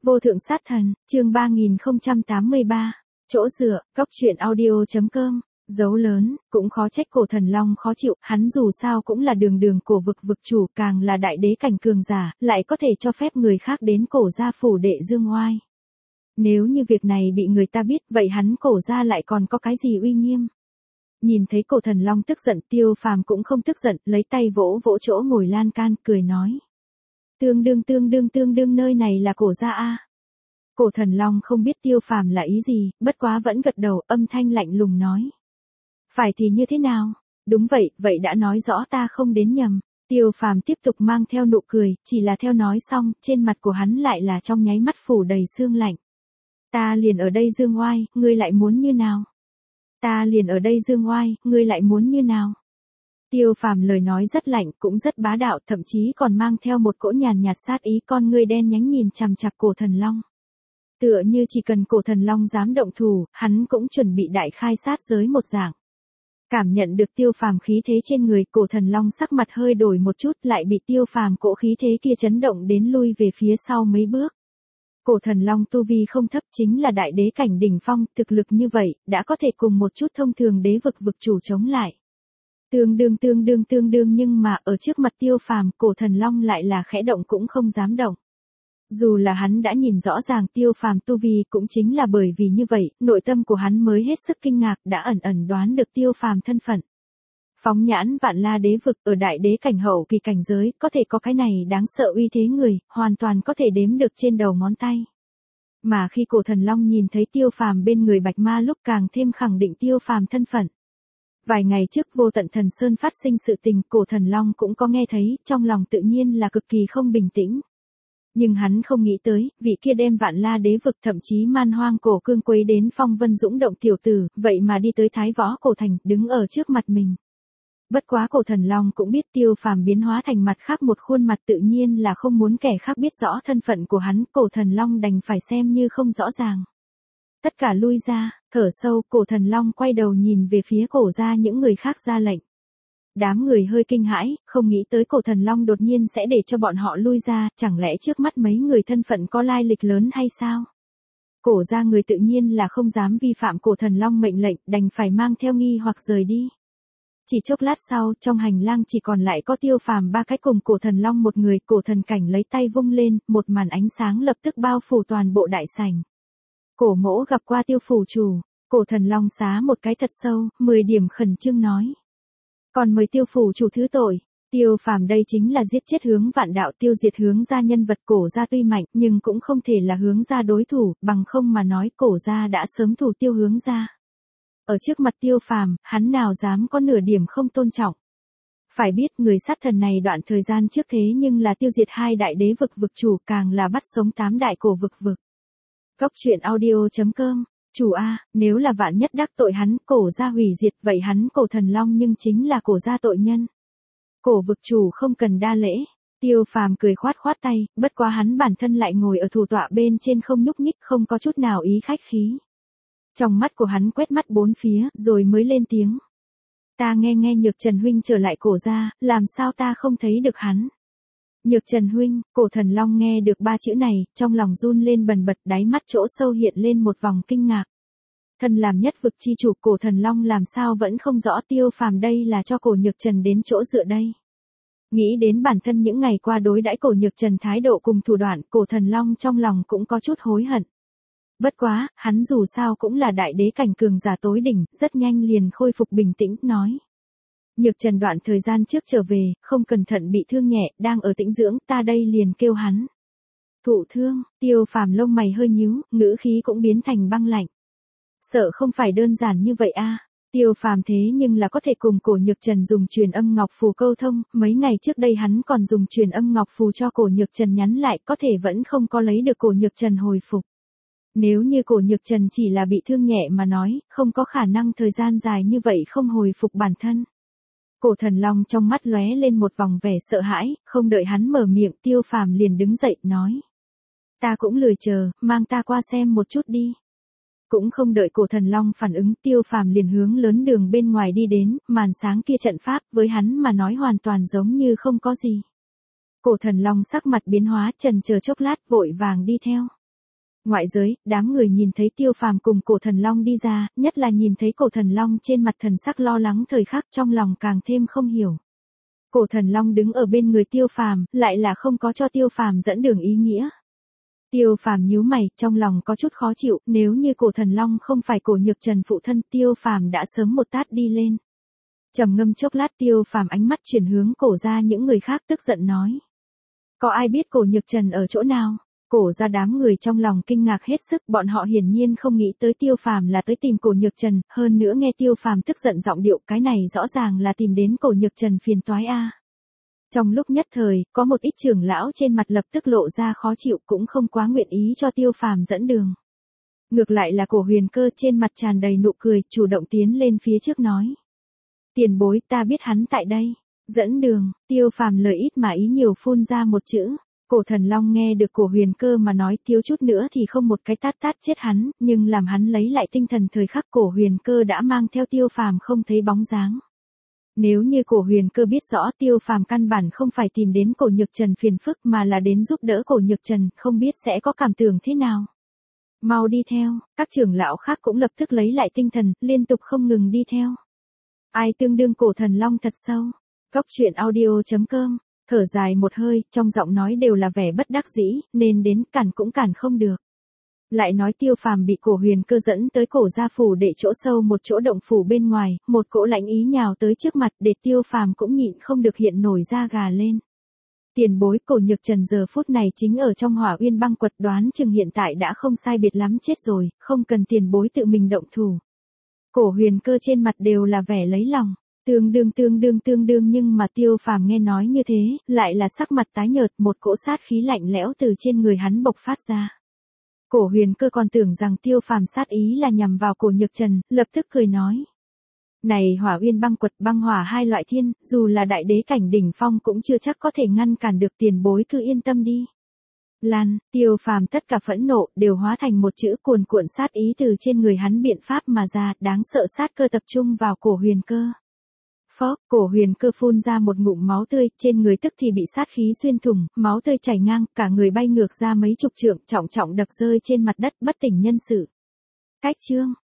Vô thượng sát thần, chương 3083, chỗ dựa, cóc truyện audio.com, dấu lớn, cũng khó trách cổ thần long khó chịu, hắn dù sao cũng là đường cổ vực chủ, càng là đại đế cảnh cường giả, lại có thể cho phép người khác đến cổ gia phủ đệ dương oai. Nếu như việc này bị người ta biết, vậy hắn cổ gia lại còn có cái gì uy nghiêm? Nhìn thấy cổ thần long tức giận, Tiêu Phàm cũng không tức giận, lấy tay vỗ vỗ chỗ ngồi lan can, cười nói. Tương đương nơi này là cổ gia a. Cổ thần long không biết Tiêu Phàm là ý gì, bất quá vẫn gật đầu, âm thanh lạnh lùng nói. Phải thì như thế nào? Đúng vậy đã nói rõ ta không đến nhầm. Tiêu Phàm tiếp tục mang theo nụ cười, chỉ là theo nói xong, trên mặt của hắn lại là trong nháy mắt phủ đầy sương lạnh. Ta liền ở đây dương oai, ngươi lại muốn như nào? Ta liền ở đây dương oai, ngươi lại muốn như nào? Tiêu Phàm lời nói rất lạnh, cũng rất bá đạo, thậm chí còn mang theo một cỗ nhàn nhạt sát ý, con ngươi đen nhánh nhìn chằm chằm cổ thần long. Tựa như chỉ cần cổ thần long dám động thủ, hắn cũng chuẩn bị đại khai sát giới một dạng. Cảm nhận được Tiêu Phàm khí thế trên người, cổ thần long sắc mặt hơi đổi một chút, lại bị Tiêu Phàm cỗ khí thế kia chấn động đến lui về phía sau mấy bước. Cổ thần long tu vi không thấp, chính là đại đế cảnh đỉnh phong, thực lực như vậy, đã có thể cùng một chút thông thường đế vực chủ chống lại. Tương đương nhưng mà ở trước mặt Tiêu Phàm, cổ thần long lại là khẽ động cũng không dám động. Dù là hắn đã nhìn rõ ràng Tiêu Phàm tu vi, cũng chính là bởi vì như vậy, nội tâm của hắn mới hết sức kinh ngạc, đã ẩn đoán được Tiêu Phàm thân phận. Phóng nhãn vạn la đế vực, ở đại đế cảnh hậu kỳ cảnh giới, có thể có cái này đáng sợ uy thế người, hoàn toàn có thể đếm được trên đầu ngón tay. Mà khi cổ thần long nhìn thấy Tiêu Phàm bên người Bạch Ma lúc, càng thêm khẳng định Tiêu Phàm thân phận. Vài ngày trước Vô Tận Thần Sơn phát sinh sự tình, cổ thần long cũng có nghe thấy, trong lòng tự nhiên là cực kỳ không bình tĩnh. Nhưng hắn không nghĩ tới, vị kia đem vạn la đế vực, thậm chí man hoang cổ cương quấy đến phong vân dũng động tiểu tử, vậy mà đi tới Thái Võ cổ thành, đứng ở trước mặt mình. Bất quá cổ thần long cũng biết Tiêu Phàm biến hóa thành mặt khác một khuôn mặt, tự nhiên là không muốn kẻ khác biết rõ thân phận của hắn, cổ thần long đành phải xem như không rõ ràng. Tất cả lui ra, thở sâu, cổ thần long quay đầu nhìn về phía cổ gia những người khác ra lệnh. Đám người hơi kinh hãi, không nghĩ tới cổ thần long đột nhiên sẽ để cho bọn họ lui ra, chẳng lẽ trước mắt mấy người thân phận có lai lịch lớn hay sao? Cổ gia người tự nhiên là không dám vi phạm cổ thần long mệnh lệnh, đành phải mang theo nghi hoặc rời đi. Chỉ chốc lát sau, trong hành lang chỉ còn lại có Tiêu Phàm ba cái cùng cổ thần long một người, cổ thần cảnh lấy tay vung lên, một màn ánh sáng lập tức bao phủ toàn bộ đại sảnh. Cổ mỗ gặp qua Tiêu phủ chủ, cổ thần long xá một cái thật sâu, 10 điểm khẩn trương nói. Còn mời Tiêu phủ chủ thứ tội. Tiêu Phàm đây chính là giết chết Hướng Vạn Đạo, tiêu diệt Hướng gia nhân vật, cổ gia tuy mạnh, nhưng cũng không thể là Hướng gia đối thủ, bằng không mà nói cổ gia đã sớm thủ tiêu Hướng gia. Ở trước mặt Tiêu Phàm, hắn nào dám có nửa điểm không tôn trọng. Phải biết người sát thần này đoạn thời gian trước thế nhưng là tiêu diệt 2 đại đế vực chủ, càng là bắt sống 8 đại cổ vực. Cóc truyện audio.com. Chủ a, nếu là vạn nhất đắc tội hắn, cổ gia hủy diệt, vậy hắn cổ thần long nhưng chính là cổ gia tội nhân. Cổ vực chủ không cần đa lễ. Tiêu Phàm cười khoát tay, bất quá hắn bản thân lại ngồi ở thủ tọa bên trên không nhúc nhích, không có chút nào ý khách khí. Trong mắt của hắn quét mắt bốn phía, rồi mới lên tiếng. Ta nghe Nhược Trần huynh trở lại cổ gia, làm sao ta không thấy được hắn? Nhược Trần huynh, cổ thần long nghe được 3 chữ này, trong lòng run lên bần bật, đáy mắt chỗ sâu hiện lên một vòng kinh ngạc. Thân làm nhất vực chi chủ, cổ thần long làm sao vẫn không rõ Tiêu Phàm đây là cho cổ Nhược Trần đến chỗ dựa đây. Nghĩ đến bản thân những ngày qua đối đãi cổ Nhược Trần thái độ cùng thủ đoạn, cổ thần long trong lòng cũng có chút hối hận. Bất quá, hắn dù sao cũng là đại đế cảnh cường giả tối đỉnh, rất nhanh liền khôi phục bình tĩnh, nói. Nhược Trần đoạn thời gian trước trở về, không cẩn thận bị thương nhẹ, đang ở tĩnh dưỡng, ta đây liền kêu hắn. Thụ thương, Tiêu Phàm lông mày hơi nhíu, ngữ khí cũng biến thành băng lạnh. Sợ không phải đơn giản như vậy a. Tiêu Phàm thế nhưng là có thể cùng cổ Nhược Trần dùng truyền âm ngọc phù câu thông, mấy ngày trước đây hắn còn dùng truyền âm ngọc phù cho cổ Nhược Trần nhắn lại, có thể vẫn không có lấy được cổ Nhược Trần hồi phục. Nếu như cổ Nhược Trần chỉ là bị thương nhẹ mà nói, không có khả năng thời gian dài như vậy không hồi phục bản thân. Cổ thần long trong mắt lóe lên một vòng vẻ sợ hãi, không đợi hắn mở miệng, Tiêu Phàm liền đứng dậy, nói. Ta cũng lười chờ, mang ta qua xem một chút đi. Cũng không đợi cổ thần long phản ứng, Tiêu Phàm liền hướng lớn đường bên ngoài đi đến, màn sáng kia trận pháp, với hắn mà nói hoàn toàn giống như không có gì. Cổ thần long sắc mặt biến hóa, chần chờ chốc lát, vội vàng đi theo. Ngoại giới, đám người nhìn thấy Tiêu Phàm cùng Cổ Thần Long đi ra, nhất là nhìn thấy Cổ Thần Long trên mặt thần sắc lo lắng thời khắc trong lòng càng thêm không hiểu. Cổ Thần Long đứng ở bên người Tiêu Phàm, lại là không có cho Tiêu Phàm dẫn đường ý nghĩa. Tiêu Phàm nhíu mày, trong lòng có chút khó chịu, nếu như Cổ Thần Long không phải Cổ Nhược Trần phụ thân, Tiêu Phàm đã sớm một tát đi lên. Trầm ngâm chốc lát, Tiêu Phàm ánh mắt chuyển hướng Cổ gia những người khác, tức giận nói: "Có ai biết Cổ Nhược Trần ở chỗ nào?" Cổ gia đám người trong lòng kinh ngạc hết sức, bọn họ hiển nhiên không nghĩ tới Tiêu Phàm là tới tìm Cổ Nhược Trần, hơn nữa nghe Tiêu Phàm tức giận giọng điệu, cái này rõ ràng là tìm đến Cổ Nhược Trần phiền toái a. Trong lúc nhất thời, có một ít trưởng lão trên mặt lập tức lộ ra khó chịu, cũng không quá nguyện ý cho Tiêu Phàm dẫn đường. Ngược lại là Cổ Huyền Cơ trên mặt tràn đầy nụ cười, chủ động tiến lên phía trước nói: "Tiền bối, ta biết hắn tại đây." Dẫn đường. Tiêu Phàm lời ít mà ý nhiều phun ra một chữ. Cổ Thần Long nghe được Cổ Huyền Cơ mà nói, thiếu chút nữa thì không một cái tát tát chết hắn, nhưng làm hắn lấy lại tinh thần thời khắc Cổ Huyền Cơ đã mang theo Tiêu Phàm không thấy bóng dáng. Nếu như Cổ Huyền Cơ biết rõ Tiêu Phàm căn bản không phải tìm đến Cổ Nhược Trần phiền phức mà là đến giúp đỡ Cổ Nhược Trần, không biết sẽ có cảm tưởng thế nào. Mau đi theo, các trưởng lão khác cũng lập tức lấy lại tinh thần, liên tục không ngừng đi theo. Ai tương đương Cổ Thần Long thật sâu. Góc truyện audio.com, thở dài một hơi, trong giọng nói đều là vẻ bất đắc dĩ, nên đến cản cũng cản không được. Lại nói Tiêu Phàm bị Cổ Huyền Cơ dẫn tới Cổ gia phủ để chỗ sâu một chỗ động phủ bên ngoài, một cỗ lãnh ý nhào tới trước mặt, để Tiêu Phàm cũng nhịn không được hiện nổi da gà lên. Tiền bối, Cổ Nhược Trần giờ phút này chính ở trong Hỏa Uyên Băng Quật, đoán chừng hiện tại đã không sai biệt lắm chết rồi, không cần tiền bối tự mình động thủ. Cổ Huyền Cơ trên mặt đều là vẻ lấy lòng. Tương đương, nhưng mà Tiêu Phàm nghe nói như thế, lại là sắc mặt tái nhợt, một cỗ sát khí lạnh lẽo từ trên người hắn bộc phát ra. Cổ Huyền Cơ còn tưởng rằng Tiêu Phàm sát ý là nhằm vào Cổ Nhược Trần, lập tức cười nói: "Này Hỏa Uyên Băng Quật, băng hỏa hai loại thiên, dù là đại đế cảnh đỉnh phong cũng chưa chắc có thể ngăn cản được, tiền bối cứ yên tâm đi." Lan, Tiêu Phàm tất cả phẫn nộ đều hóa thành một chữ, cuồn cuộn sát ý từ trên người hắn biện pháp mà ra, đáng sợ sát cơ tập trung vào Cổ Huyền Cơ. Phốc, Cổ Huyền Cơ phun ra một ngụm máu tươi, trên người tức thì bị sát khí xuyên thủng, máu tươi chảy ngang, cả người bay ngược ra mấy chục trượng, trọng trọng đập rơi trên mặt đất, bất tỉnh nhân sự. Cách chương